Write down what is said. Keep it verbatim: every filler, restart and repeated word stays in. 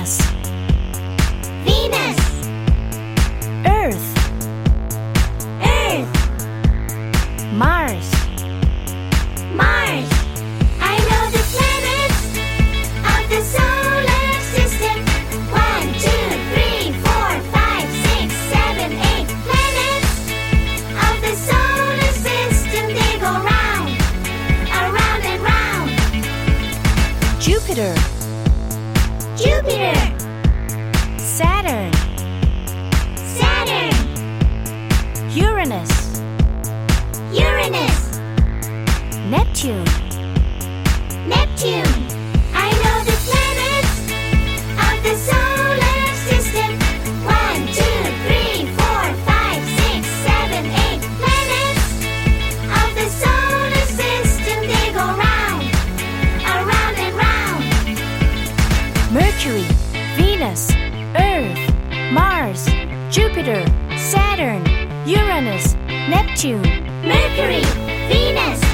Venus, Venus, Earth, Earth, Mars, Mars. I know the planets of the solar system. One, two, three, four, five, six, seven, eight planets of the solar system. They go round, around and round. Jupiter, Jupiter, Saturn, Saturn, Uranus, Uranus, Neptune, Neptune. I know the planets of the solar system. One, two, three, four, five, six, seven, eight planets of the solar system. They go round, around and round. Mercury, Venus, Earth, Mars, Jupiter, Saturn, Uranus, Neptune. Mercury, Venus,